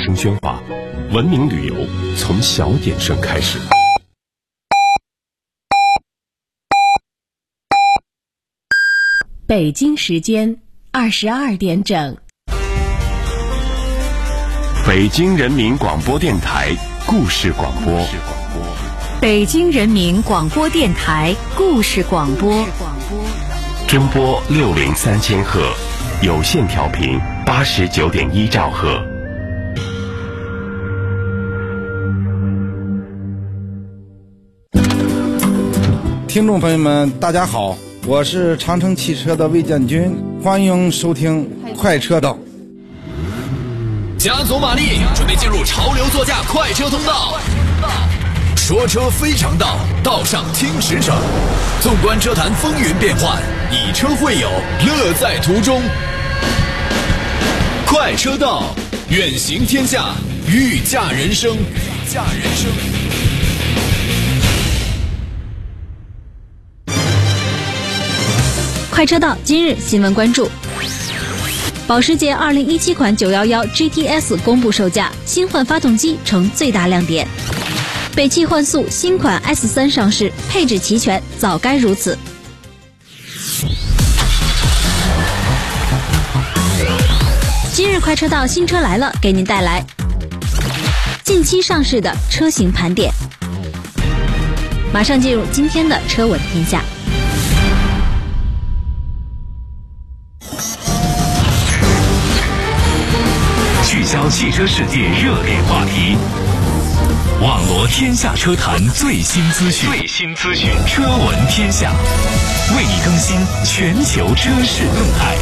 声喧哗，文明旅游从小点声开始。 北京时间22点整。 北京人民广播电台故事广播。 北京人民广播电台故事广播。 中波603千赫，有线调频89.1兆赫。 听众朋友们，大家好，我是长城汽车的魏建军，欢迎收听快车道。 加足马力，准备进入潮流座驾快车通道。说车非常道，道上听驰骋。纵观车坛风云变幻，以车会友，乐在途中。快车道，远行天下，御驾人生。 快车道今日新闻关注：保时捷2017款911 GTS 公布售价，新换发动机成最大亮点。北汽幻速新款 S3 上市，配置齐全，早该如此。今日快车道新车来了，给您带来近期上市的车型盘点。马上进入今天的车闻天下。 聚焦汽车世界热点话题，网罗天下车坛最新资讯，车闻天下，为你更新全球车市动态。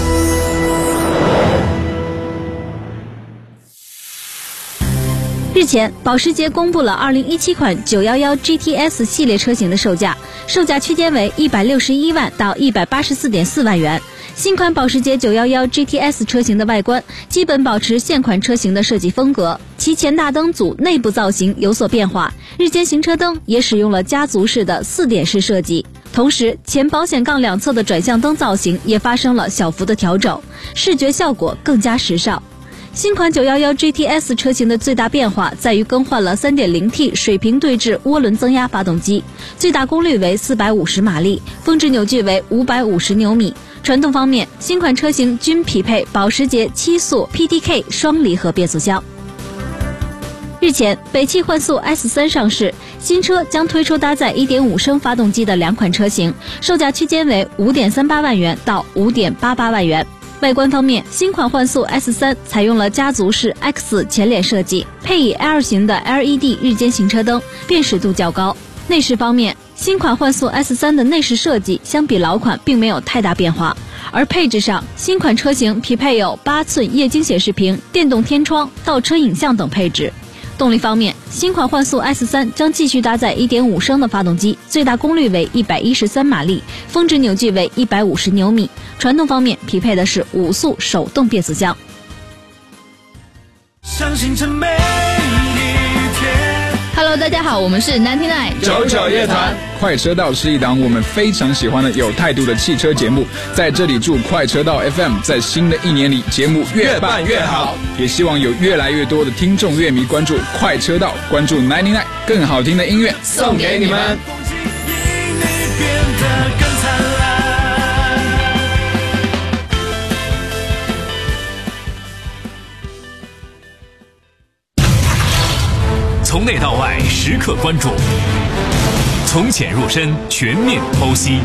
日前，保时捷公布了2017款911 GTS 系列车型的售价区间为161万到184.4万元。新款保时捷911 GTS 车型的外观基本保持现款车型的设计风格，其前大灯组内部造型有所变化，日间行车灯也使用了家族式的4点式设计，同时前保险杠两侧的转向灯造型也发生了小幅的调整，视觉效果更加时尚。新款911 GTS 车型的最大变化在于更换了 3.0T 水平对置涡轮增压发动机，最大功率为450马力，峰值扭矩为550牛米。传动方面，新款车型均匹配保时捷7速 PDK 双离合变速箱。日前，北汽幻速 S3 上市，新车将推出搭载 1.5 升发动机的两款车型，售价区间为 5.38 万元到 5.88 万元。外观方面，新款幻速 S3 采用了家族式 X 前脸设计，配以 L 型的 LED 日间行车灯，辨识度较高。内饰方面，新款幻速 S3 的内饰设计相比老款并没有太大变化，而配置上，新款车型匹配有8寸液晶显示屏、电动天窗、倒车影像等配置。动力方面，新款幻速 S3 将继续搭载 1.5 升的发动机，最大功率为113马力，峰值扭矩为150牛米。传动方面，匹配的是5速手动变速箱。 Hello， 大家好，我们是99 九九乐团。快车道是一档我们非常喜欢的有态度的汽车节目，在这里祝快车道 FM 在新的一年里节目越办越好，也希望有越来越多的听众乐迷关注快车道，关注99更好听的音乐送给你们。 从内到外时刻关注，从浅入深全面剖析。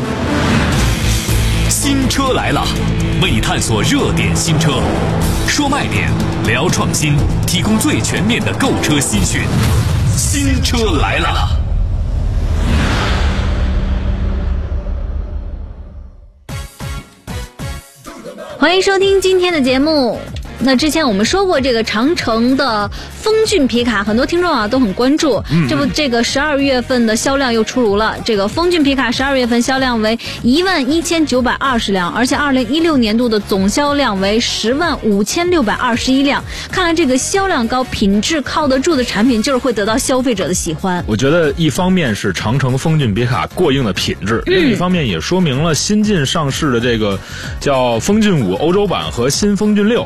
新车来了，为你探索热点新车，说卖点，聊创新，提供最全面的购车新讯。新车来了。 欢迎收听今天的节目。那之前我们说过这个长城的风骏皮卡，很多听众啊都很关注。这个12月份的销量又出炉了。这个风骏皮卡12月份销量为11920辆，而且2016年度的总销量为105621辆。看来这个销量高、品质靠得住的产品，就是会得到消费者的喜欢。 我觉得一方面是长城风骏皮卡过硬的品质，另一方面也说明了新近上市的这个叫风骏5欧洲版和新风骏6啊，在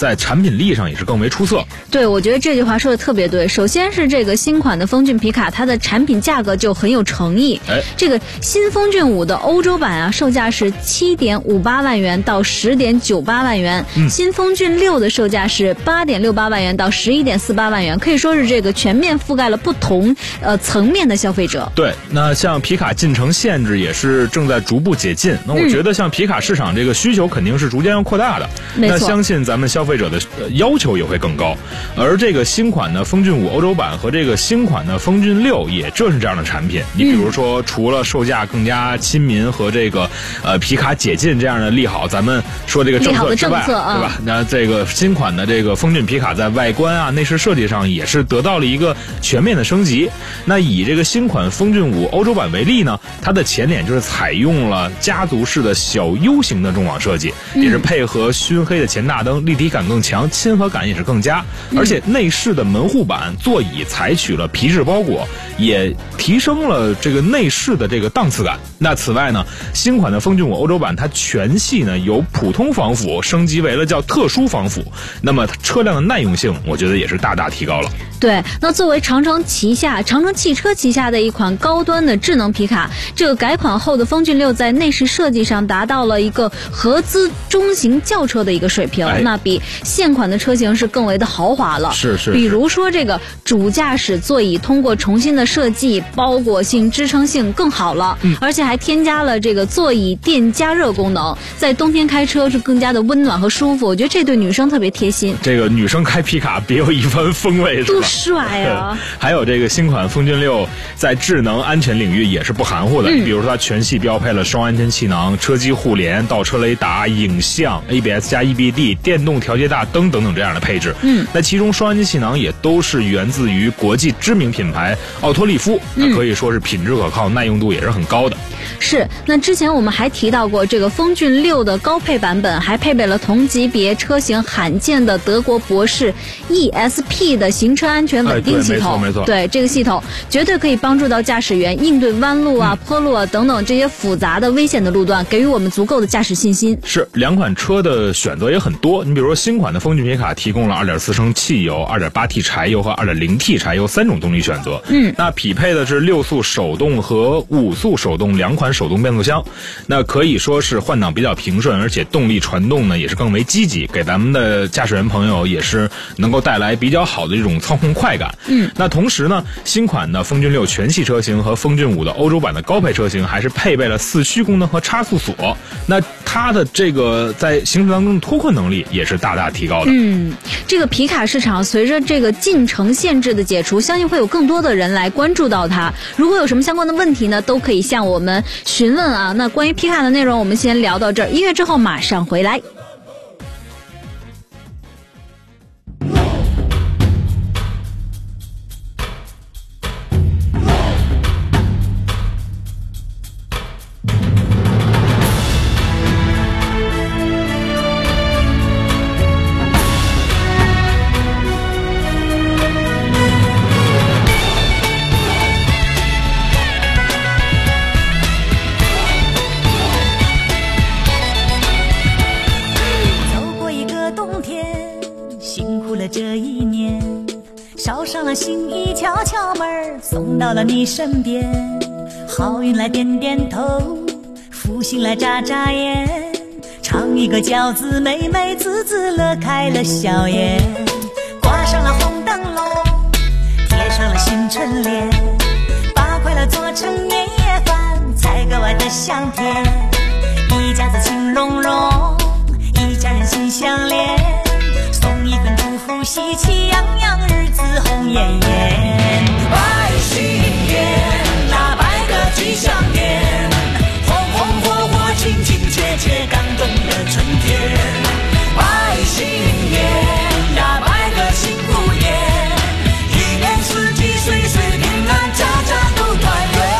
在产品力上也是更为出色。 对，我觉得这句话说的特别对。首先是这个新款的风骏皮卡，它的产品价格就很有诚意。这个新风骏5的欧洲版啊，售价是7.58万元到10.98万元，新风骏6的售价是8.68万元到11.48万元，可以说是这个全面覆盖了不同层面的消费者。 对，那像皮卡进城限制也是正在逐步解禁，那我觉得像皮卡市场这个需求肯定是逐渐要扩大的，那相信咱们消费者的要求也会更高。而这个新款的风骏5欧洲版和这个新款的风骏6也正是这样的产品。你比如说，除了售价更加亲民和这个皮卡解禁这样的利好，咱们说这个政策之外，对吧？那这个新款的这个风骏皮卡在外观啊、内饰设计上也是得到了一个全面的升级。那以这个新款风骏5欧洲版为例呢，它的前脸就是采用了家族式的小 U 型的中网设计，也是配合熏黑的前大灯，立体感更强，亲和感也是更佳。而且内饰的门护板、座椅采取了皮质包裹，也提升了这个内饰的这个档次感。那此外呢，新款的风骏5欧洲版它全系呢由普通防腐升级为了叫特殊防腐，那么车辆的耐用性我觉得也是大大提高了。 对，那作为长城汽车旗下的一款高端的智能皮卡，这个改款后的风骏6在内饰设计上达到了一个合资中型轿车的一个水平，那比现款的车型是更为的豪华了。 是。 比如说这个主驾驶座椅通过重新的设计，包裹性、支撑性更好了，而且还添加了这个座椅电加热功能，在冬天开车是更加的温暖和舒服。我觉得这对女生特别贴心。 这个女生开皮卡别有一番风味，是吧？ 多帅啊！ 还有这个新款风骏6在智能安全领域也是不含糊的。你比如说它全系标配了双安全气囊、车机互联、倒车雷达、影像、ABS 加 EBD、电动调节大灯等等这样的配置。那其中双安全气囊也都是源自于国际知名品牌奥托利夫，那可以说是品质可靠，耐用度也是很高的。 是，那之前我们还提到过，这个风骏6的高配版本还配备了同级别车型罕见的德国博士 ESP 的行车安全稳定系统。 没错。 对，这个系统绝对可以帮助到驾驶员应对弯路啊、坡路啊等等这些复杂的危险的路段，给予我们足够的驾驶信心。 是，两款车的选择也很多。你比如说新款的风骏皮卡提供了 2.4 升汽油、2.8T 柴油和 2.0T 柴油3种动力选择。那匹配的是6速手动和5速手动2款手动变速箱，那可以说是换挡比较平顺，而且动力传动呢也是更为积极，给咱们的驾驶员朋友也是能够带来比较好的这种操控快感。那同时呢，新款的风骏6全系车型和风骏5的欧洲版的高配车型还是配备了4驱功能和差速锁，那它的这个在行驶当中的脱困能力也是大大提高的。 这个皮卡市场随着这个进城限制的解除，相信会有更多的人来关注到它。如果有什么相关的问题呢，都可以向我们询问啊。那关于皮卡的内容我们先聊到这儿，音乐之后马上回来。 心意敲敲门，送到了你身边。好运来点点头，福星来眨眨眼。尝一个饺子，美美滋滋乐开了笑颜。挂上了红灯笼，贴上了新春联，把快乐做成年夜饭，才格外的香甜。一家子情融融，一家人心相连，送一份祝福，喜气洋洋，日子红艳艳。拜新年，那拜个吉祥年，红红火火，亲亲切切，感动的春天。拜新年呀，拜个幸福年，一年四季岁岁平安，家家都团圆。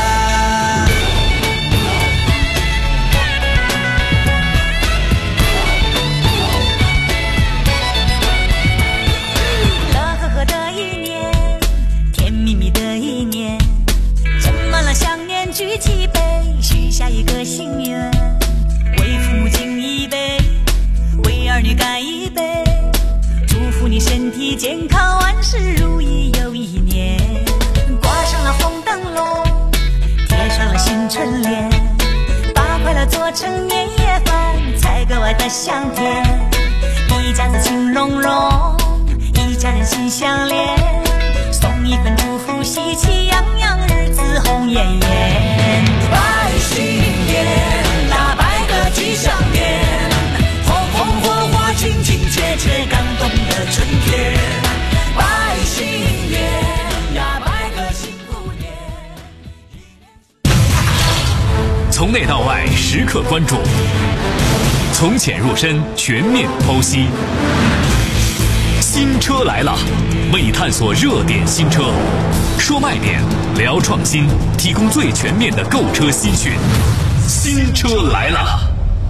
乐呵呵的一年，甜蜜蜜的一年，盛满了想念，举起杯万事如意又一年，挂上了红灯笼，贴上了新春联，把快乐做成年夜饭，才格外的香甜。一家子情融融，一家人心相连，送一份祝福，喜气洋洋，日子红艳艳。拜新年，那拜个吉祥年，红红火火，亲亲切切，感动的春天。拜新年呀，拜个幸福年。 从内到外时刻关注，从浅入深全面剖析。新车来了，为你探索热点新车，说卖点，聊创新，提供最全面的购车新讯。新车来了。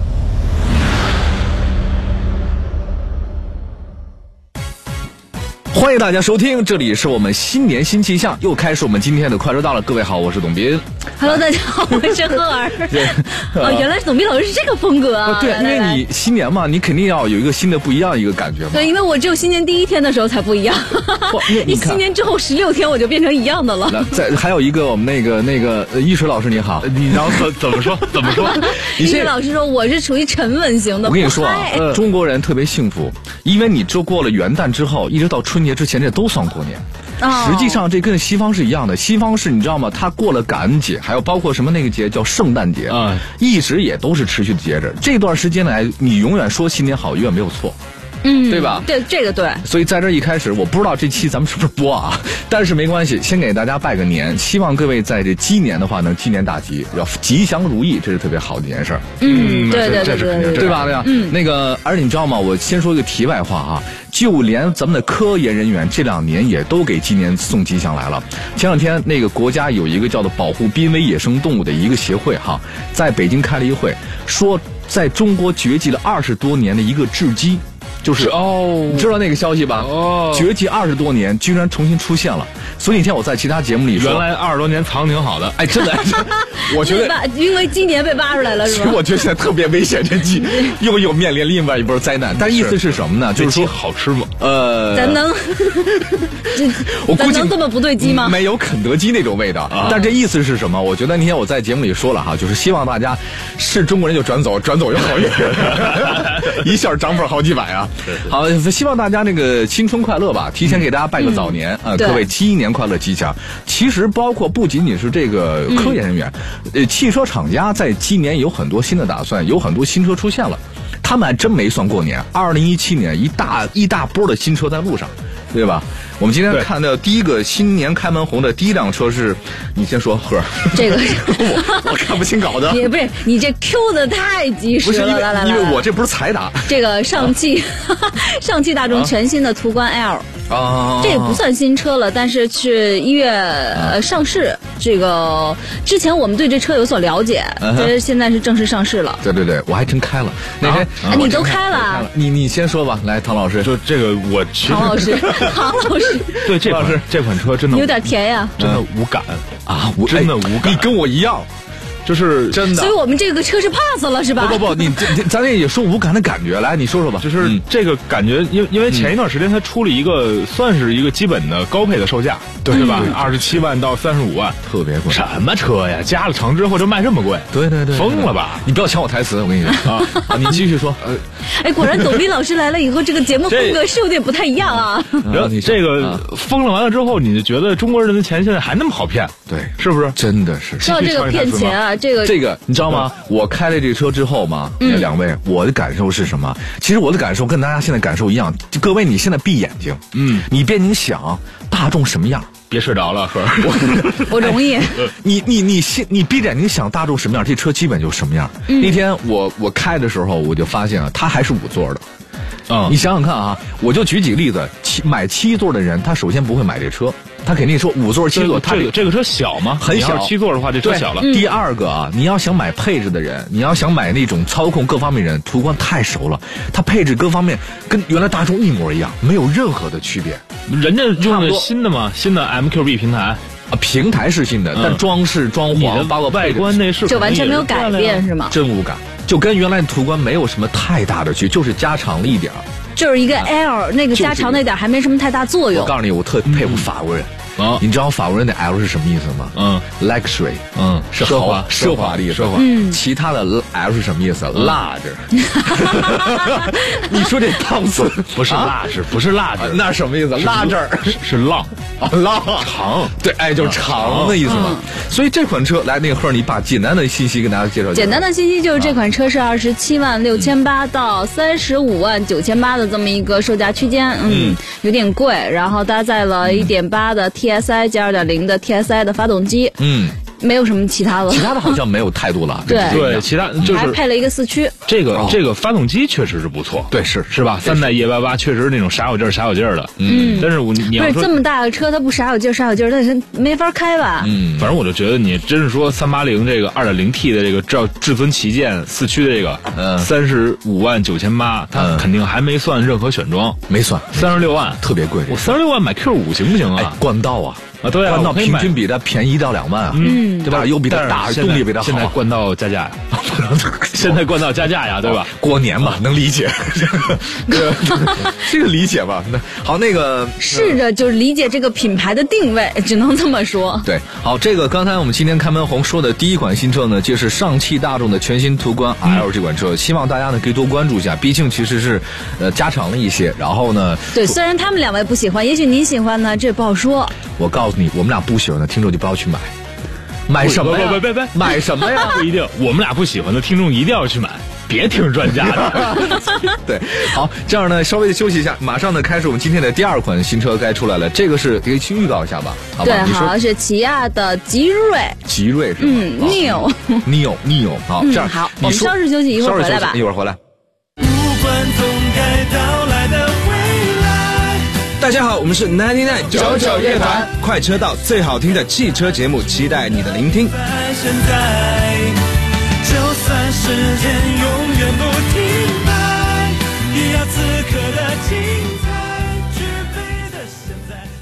欢迎大家收听，这里是我们新年新气象，又开始我们今天的快车道了。各位好，我是董斌。 Hello， 大家好，我是赫尔。哦，原来董斌老师是这个风格啊！ 对，因为你新年嘛，你肯定要有一个新的不一样的一个感觉嘛。 对，因为我只有新年第一天的时候才不一样。你新年之后16天我就变成一样的了。 还有一个我们那个易水老师你好， 你然后怎么说？ 易水老师说我是属于沉稳型的。 我跟你说啊，中国人特别幸福，因为你就过了元旦之后，一直到春节之前，这都算过年。实际上这跟西方是一样的，西方是你知道吗？他过了感恩节，还有包括什么那个节叫圣诞节啊，一直也都是持续的节日。这段时间来，你永远说新年好，永远没有错。对吧？ 对，这个对。 所以在这一开始，我不知道这期咱们是不是播啊，但是没关系，先给大家拜个年，希望各位在这鸡年的话能鸡年大吉，要吉祥如意，这是特别好的一件事儿。 对， 对吧？那个，而你知道吗？我先说一个题外话啊，就连咱们的科研人员这2年也都给今年送吉祥来了。前2天那个国家有一个叫做保护濒危野生动物的一个协会哈，在北京开了一会，说在中国绝迹了20多年的一个雉鸡。就是你知道那个消息吧？绝迹20多年，居然重新出现了。所以那天我在其他节目里说， 原来20多年藏挺好的。 哎，真的，我觉得因为今年被挖出来了，是吧？ 其实我觉得现在特别危险，这鸡又面临另外一波灾难。但意思是什么呢？就是说好吃吗？ 咱能这么不对鸡吗？ 没有肯德基那种味道。但这意思是什么？我觉得那天我在节目里说了哈，就是希望大家是中国人就转走又好一点，一下涨粉好几百啊！好，希望大家那个新春快乐吧！提前给大家拜个早年啊，各位鸡年快乐吉祥。其实包括不仅仅是这个科研人员，汽车厂家在今年有很多新的打算，有很多新车出现了。他们还真没算过年，2017年一大波的新车在路上，对吧？我们今天看到第一个新年开门红的第一辆车是，你先说赫。这个我看不清稿子。 也不是你这 Q 的太及时了，来， 因为我这不是才打。 这个上汽大众全新的途观 L。这也不算新车了，但是是1月上市。这个之前我们对这车有所了解，现在是正式上市了。 对，我还真开了。那天你都开了？ 你先说吧，来，唐老师。 就这个我其实唐老师， 对这款车真的有点甜呀， 真的无感啊， 真的无感。 你跟我一样。就是真的， 所以我们这个车是 pass 了是吧？ 不，咱也说无感的感觉，来你说说吧。 就是这个感觉，因为前一段时间它出了一个算是一个基本的高配的售价，对吧？27万到35万， 特别贵。 什么车呀？加了长之后就卖这么贵？ 对， 疯了吧？ 你不要抢我台词，我跟你说啊，你继续说。 果然董斌老师来了以后，这个节目风格是有点不太一样啊。 然后你这个疯了完了之后，你就觉得中国人的钱现在还那么好骗？ 对， 是不是？ 真的是。 说到这个骗钱啊，这个你知道吗？我开了这车之后嘛，两位，我的感受是什么？其实我的感受跟大家现在感受一样。各位，你现在闭眼睛，你别你想大众什么样， 别睡着了，说我容易。 你闭着眼睛想大众什么样，这车基本就什么样。那天我开的时候，我就发现啊，它还是5座的。你想想看啊，我就举几个例子，买7座的人，他首先不会买这车。他肯定说5座7座， 这个车小吗？ 很小。 7座的话，这车小了。 第二个啊，你要想买配置的人，你要想买那种操控各方面人，途观太熟了，它配置各方面跟原来大众一模一样，没有任何的区别。 人家用的新的嘛，新的 MQB 平台啊， 平台是新的，但装饰装潢包括外观内饰就完全没有改变是吗？ 真无感，就跟原来的途观没有什么太大的区别，就是加长了一点。 就是一个 L， 那个加长那点还没什么太大作用。 我告诉你，我特佩服法国人。你知道法国人的 L 是什么意思吗？luxury， 是奢华的意思。其他的 L 是什么意思？large。你说这档次不是large，不是 large， 那什么意思？large 是浪长，对，哎，就是长的意思嘛。所以这款车，来，那个贺，你把简单的信息跟大家介绍。 简单的信息就是这款车是276800到359800的这么一个售价区间，有点贵，然后搭载了1.8的 TSI 加2.0的 TSI 的发动机，没有什么其他的， 其他的好像没有太多了。 对， 其他就是还配了一个4驱。 这个发动机确实是不错， 对，是吧？3代E88确实是那种傻有劲儿的，但是你要说不是这么大的车，它不傻有劲儿，但是没法开吧？ 反正我就觉得你真是说380这个2.0T 的这个至尊旗舰4驱的这个，359800，它肯定还没算任何选装， 没算 36万， 特别贵。 我36万买 Q5行不行啊？ 冠道啊。 对啊， 冠道平均比它便宜1到2万啊，对吧？又比它大，动力比它好。 现在冠道加价呀，现在冠道加价呀，对吧？ 过年嘛，能理解，这个理解吧。好，那个试着就是理解这个品牌的定位，只能这么说。 对，好，这个刚才我们今天开门红说的第一款新车呢，就是上汽大众的全新途观 L 这款车，希望大家呢可以多关注一下，毕竟其实是加长了一些。然后呢， 对，虽然他们2位不喜欢，也许您喜欢呢，这不好说。 我告诉你，我们俩不喜欢的听众就不要去买。买什么呀？ 别， 买什么呀？ 不一定，我们俩不喜欢的听众一定要去买，别听专家的。 对，好，这样呢，稍微的休息一下，马上呢开始我们今天的第2款新车该出来了。这个是可以去预告一下吧？好吧， 对，好，是起亚的极锐是吗？Neo， 好，这样好，我们稍事休息，一会儿回来吧。 一会儿回来。 大家好，我们是99乐团，快车道最好听的汽车节目，期待你的聆听。 现在，就算时间永远不停摆，也要此刻的精彩，具备的现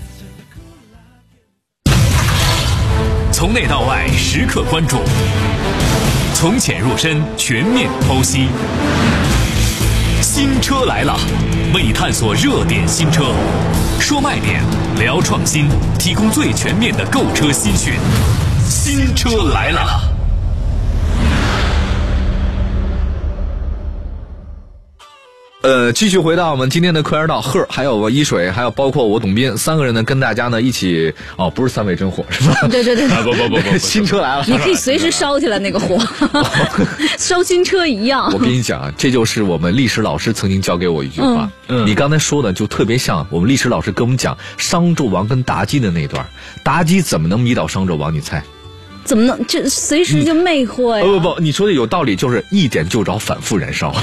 在。 从内到外，时刻关注；从浅入深，全面剖析。新车来了，为你探索热点新车，说卖点，聊创新，提供最全面的购车新讯。新车来了。 继续回到我们今天的快车道，贺还有我一水，还有包括我董斌3个人呢，跟大家呢一起不是3位真火是吧？ 对， 不，新车来了， 你可以随时烧起来那个火，烧新车一样。 我跟你讲啊，这就是我们历史老师曾经教给我一句话，你刚才说的就特别像我们历史老师跟我们讲商纣王跟妲己的那段，妲己怎么能迷倒商纣王？你猜？ 怎么能这随时就魅惑呀？ 不，你说的有道理，就是一点就着，反复燃烧。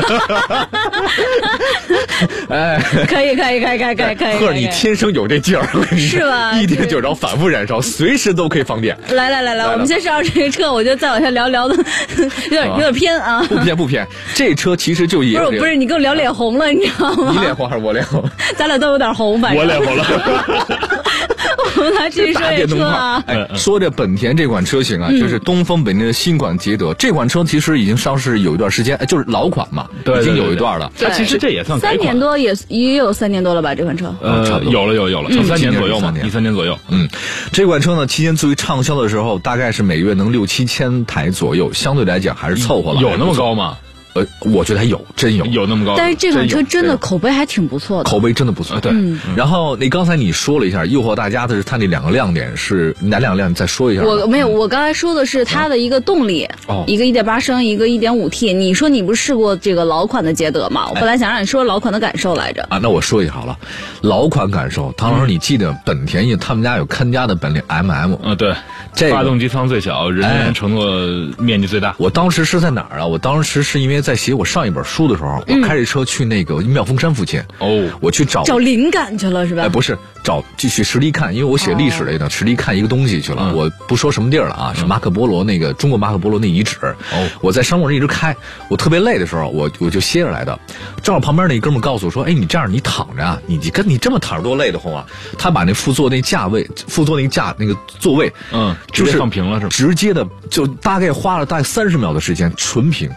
哎，可以。 贺，你天生有这劲儿， 是吧？ 一点就着，反复燃烧，随时都可以放电。 来，我们先上这个车，我觉得再往下聊的有点偏啊。 不偏，这车其实就也不是，你给我聊脸红了，你知道吗？ 你脸红还是我脸红？ 咱俩都有点红，反正我脸红了。 我们来继续说这车啊。 说这本田这款车型啊，就是东风本田的新款捷德。这款车其实已经上市有一段时间，就是老款嘛，已经有一段了。 其实这也算 3年多，也有3年多了吧？这款车差不多有了，从3年左右嘛，13年左右。 这款车呢，期间最畅销的时候，大概是每月能6-7千台左右，相对来讲还是凑合了。 有那么高吗？ 我觉得还真有那么高， 但是这款车真的口碑还挺不错的， 口碑真的不错。对，然后刚才你说了一下，诱惑大家的是它那2个亮点是哪2个亮点？再说一下。 我没有，我刚才说的是它的一个动力，一个1.8升，一个1.5T。你说你不是试过这个老款的捷德吗？我本来想让你说老款的感受来着。 那我说一下好了，老款感受，唐老师，你记得本田他们家有看家的本领 MM？ 对，这个发动机舱最小，人员乘坐面积最大。 我当时是在哪儿啊？我当时是因为在写我上一本书的时候，我开着车去那个妙峰山附近。我去找灵感去了是吧？ 不是继续实地看，因为我写历史类的，实地看一个东西去了。我不说什么地儿了啊，是马可波罗那个中国马可波罗那遗址。我在山路上一直开，我特别累的时候，我就歇着来的。正好旁边那哥们告诉我说：“你这样你躺着啊，你这么躺着多累得慌啊！”他把那副座那个座位， 直接放平了是吧？ 直接的就大概花了30秒的时间，纯平。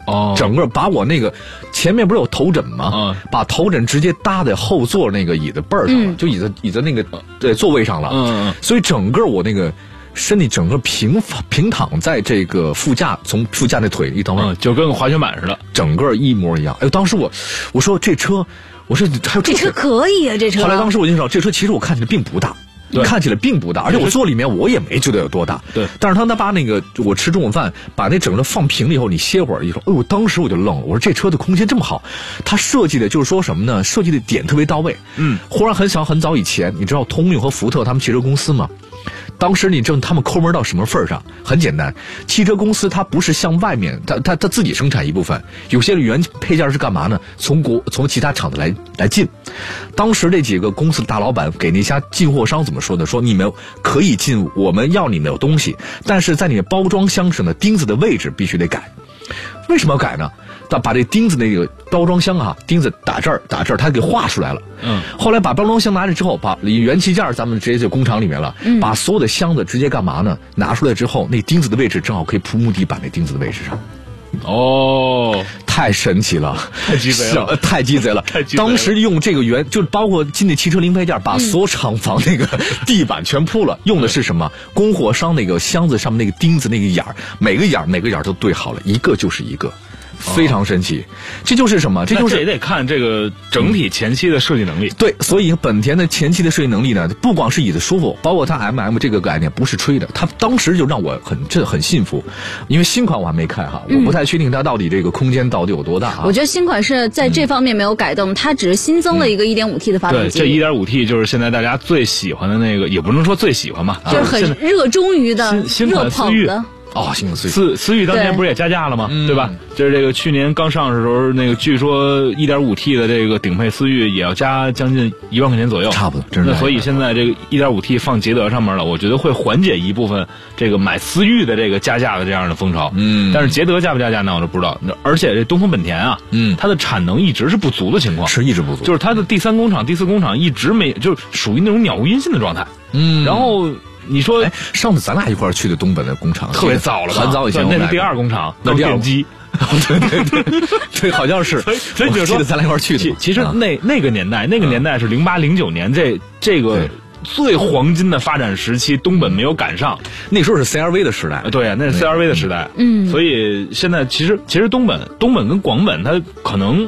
整个把我那个前面不是有头枕吗？把头枕直接搭在后座那个椅子背上了，就椅子那个座位上了。所以整个我那个身体整个平躺在这个副驾，从副驾那腿一到就跟个滑雪板似的， 整个一模一样。哎呦，当时我说这车，我说还有这车可以啊，这车。 后来当时我就知道，这车其实我看起来并不大。看起来并不大，而且我坐里面我也没觉得有多大。 对， 但是他把那个我吃中午饭，把那整个放平了以后，你歇会儿，一说，我当时我就愣了，我说这车的空间这么好，它设计的就是说什么呢？设计的点特别到位。忽然很早以前，你知道通用和福特他们汽车公司吗？当时你知道他们抠门到什么份儿上？很简单，汽车公司它不是向外面，它自己生产一部分，有些原配件是干嘛呢？从其他厂子来进。当时这几个公司的大老板给那家进货商怎么说的？说你们可以进，我们要你们有东西，但是在你们包装箱上的钉子的位置必须得改。为什么要改呢？他把这钉子那个包装箱钉子打这儿，他给画出来了。后来把包装箱拿着之后，把原器件咱们直接就工厂里面了，把所有的箱子直接干嘛呢？拿出来之后，那钉子的位置正好可以铺木地板那钉子的位置上。太神奇了， 太鸡贼了， 太鸡贼了！当时用这个就包括进那汽车零配件，把所有厂房那个地板全铺了，用的是什么？供货商那个箱子上面那个钉子那个眼儿，每个眼儿都对好了，一个就是一个。非常神奇，这就是什么？这也得看这个整体前期的设计能力。 对，所以本田的前期的设计能力呢，不光是椅子舒服，包括它 MM 这个概念不是吹的，它当时就让我很信服。因为新款我还没开我不太确定它到底这个空间到底有多大我觉得新款是在这方面没有改动，它只是新增了一个 1.5T 的发动机。 对，这 1.5T 就是现在大家最喜欢的那个，也不能说最喜欢吧， 就是很热衷于的、热捧的。 新的思域当年不是也加价了吗？对吧？就是这个去年刚上市的时候，那个据说 1.5T 的这个顶配思域也要加将近1万块钱左右， 差不多。真是。 那所以现在这个 1.5T 放捷德上面了，我觉得会缓解一部分这个买思域的这个加价的这样的风潮。但是捷德加不加价那我就不知道。而且这东风本田它的产能一直是不足的情况， 是一直不足， 就是它的第3工厂、第4工厂一直没，就是属于那种杳无音信的状态。然后。你说， 上次咱俩一块儿去的东本的工厂， 特别早了吧？ 很早以前， 那是第2工厂，那电机。 对，好像是。 所以就说咱俩一块儿去的。 其实那个年代是08、09年这个最黄金的发展时期，东本没有赶上。 那时候是 CRV 的时代。 对，那是 CRV 的时代。所以现在其实东本跟广本，它可能。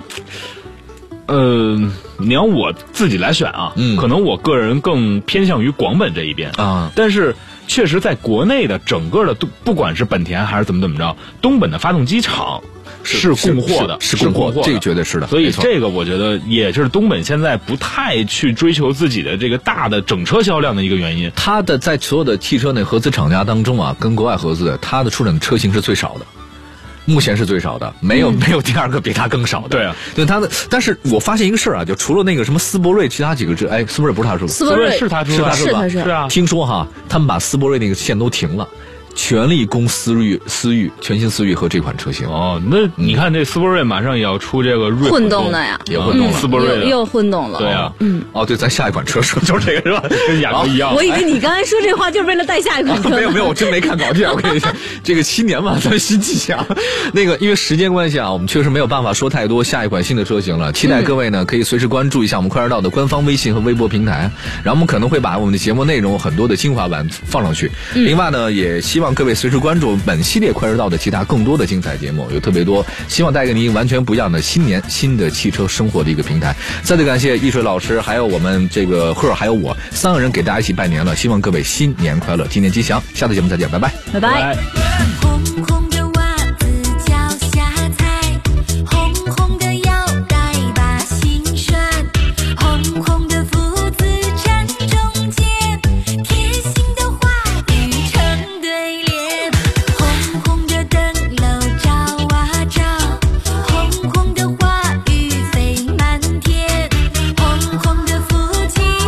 你要我自己来选可能我个人更偏向于广本这一边但是确实在国内的整个的不管是本田还是怎么着，东本的发动机厂是供货的， 是供货，这个绝对是的。 所以这个我觉得也是东本现在不太去追求自己的这个大的整车销量的一个原因。 它的在所有的汽车内合资厂家当中跟国外合资的，它的出产车型是最少的。目前是最少的，没有第2个比它更少的。 对啊， 对它的，但是我发现一个事就除了那个什么斯铂瑞，其他几个斯铂瑞不是他出的， 斯铂瑞是他出的， 是啊。 听说他们把斯铂瑞那个线都停了。全力攻思域全新思域和这款车型。 那你看这斯铂瑞马上也要出这个混动的呀， 也混动了， 斯铂瑞又混动了。 对啊， 对，咱下一款车说就是这个是吧？ 跟雅阁一样。 我以为你刚才说这话就是为了带下一款车。 没有，我真没看稿件。我跟你讲，这个新年嘛，咱新气象。因为时间关系我们确实没有办法说太多下一款新的车型了。期待各位呢可以随时关注一下我们快车道的官方微信和微博平台，然后我们可能会把我们的节目内容很多的精华版放上去。另外呢，也希望各位随时关注本系列快车道的其他更多的精彩节目，有特别多，希望带给您完全不一样的新年新的汽车生活的一个平台。再次感谢易水老师，还有我们这个贺，还有我3个人给大家一起拜年了，希望各位新年快乐，新年吉祥。下次节目再见，拜拜， 拜拜。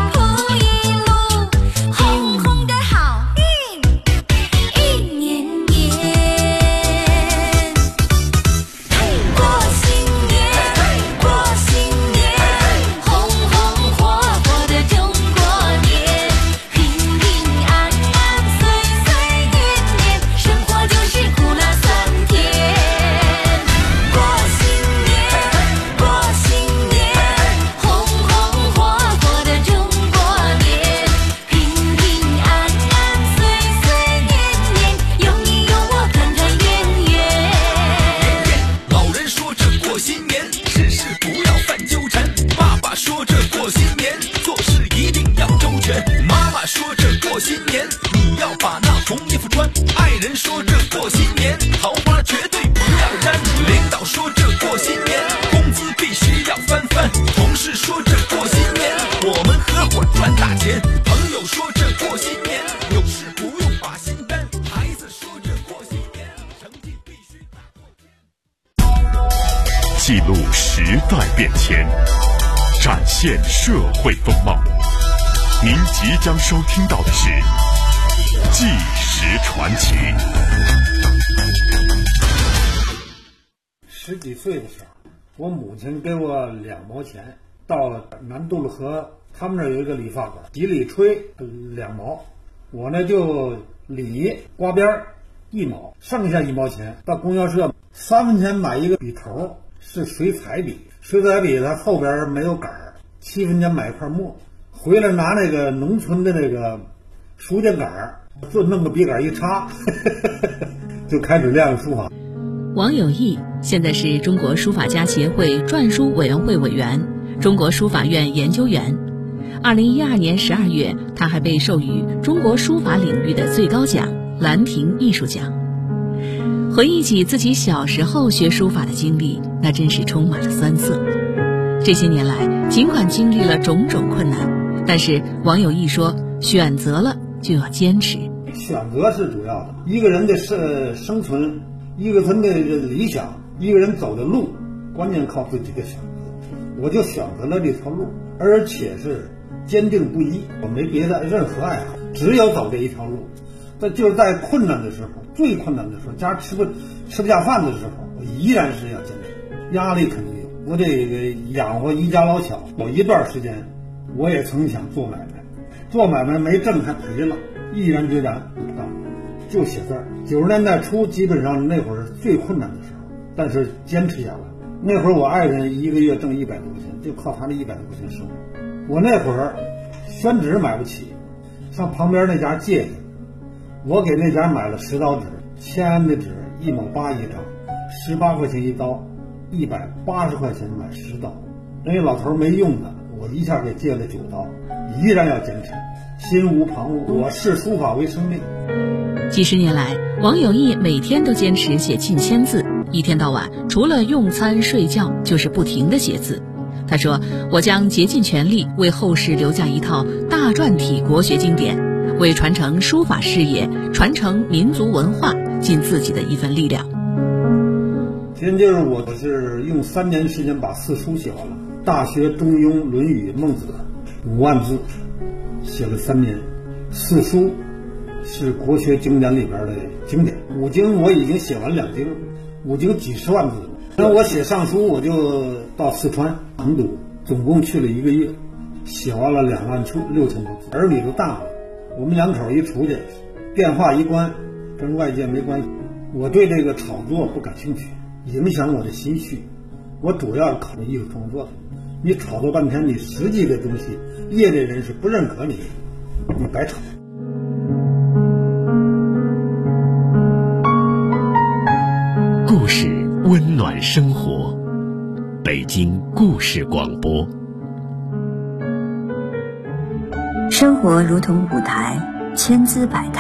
一年年话说着过新年，你要把那红衣服穿。爱人说着过新年，桃花绝对不要沾。领导说着过新年，工资必须要翻番。同事说着过新年，我们合伙赚大钱。朋友说着过新年，有事不用把心担。孩子说着过新年，成绩必须大过天。 记录时代变迁，展现社会风貌。您即将收听到的是《纪实传奇》。 10几岁的时候，我母亲给我2毛钱，到了南杜勒河，他们那有一个理发馆，几里吹2毛，我呢就理刮边1毛，剩下1毛钱到供销社3分钱买一个笔头，是水彩笔，水彩笔它后边没有杆，7分钱买一块墨，回来拿那个农村的那个书架杆，就弄个笔杆一插，就开始练书法。 王有义现在是中国书法家协会篆书委员会委员、中国书法院研究员。2012年12月，他还被授予中国书法领域的最高奖兰亭艺术奖。回忆起自己小时候学书法的经历，那真是充满了酸涩。这些年来，尽管经历了种种困难，但是王有义说，选择了就要坚持。 选择是主要的，一个人的生存，一个人的理想，一个人走的路，关键靠自己的选择。我就选择了这条路，而且是坚定不移，我没别的任何爱好，只有走这一条路。这就是在困难的时候，最困难的时候，家吃不下饭的时候，我依然是要坚持。压力肯定有，我这个养活一家老小，有一段时间我也曾想做买卖，做买卖没挣还赔了，毅然决然不干，就写字。90年代初，基本上那会儿是最困难的时候，但是坚持下来。那会儿我爱人1个月挣100多块钱，就靠他那100多块钱生活。我那会儿宣纸买不起，上旁边那家借去，我给那家买了10刀纸，签的纸1毛8一张，18块钱一刀，180块钱买10刀。人家老头没用的，我一下给借了9刀，依然要坚持，心无旁骛。我视书法为生命。 几十年来，王有义每天都坚持写近1000字，一天到晚除了用餐睡觉就是不停地写字。他说，我将竭尽全力为后世留下一套大篆体国学经典，为传承书法事业、传承民族文化尽自己的一份力量。 其实就是我是用3年时间把4书写完了，《大学》《中庸》《论语》《孟子》5万字，写了3年。4书是国学经典里边的经典，5经我已经写完2经，5经几十万字了。那我写上书，我就到四川成都，总共去了1个月，写完了26000多字。儿女都大了，我们2口一出去，电话一关，跟外界没关系。我对这个炒作不感兴趣，影响我的心绪。我主要考虑艺术创作的。你炒作半天，你实际的东西，业内人士不认可你，你白炒。 故事温暖生活，北京故事广播。 生活如同舞台，千姿百态。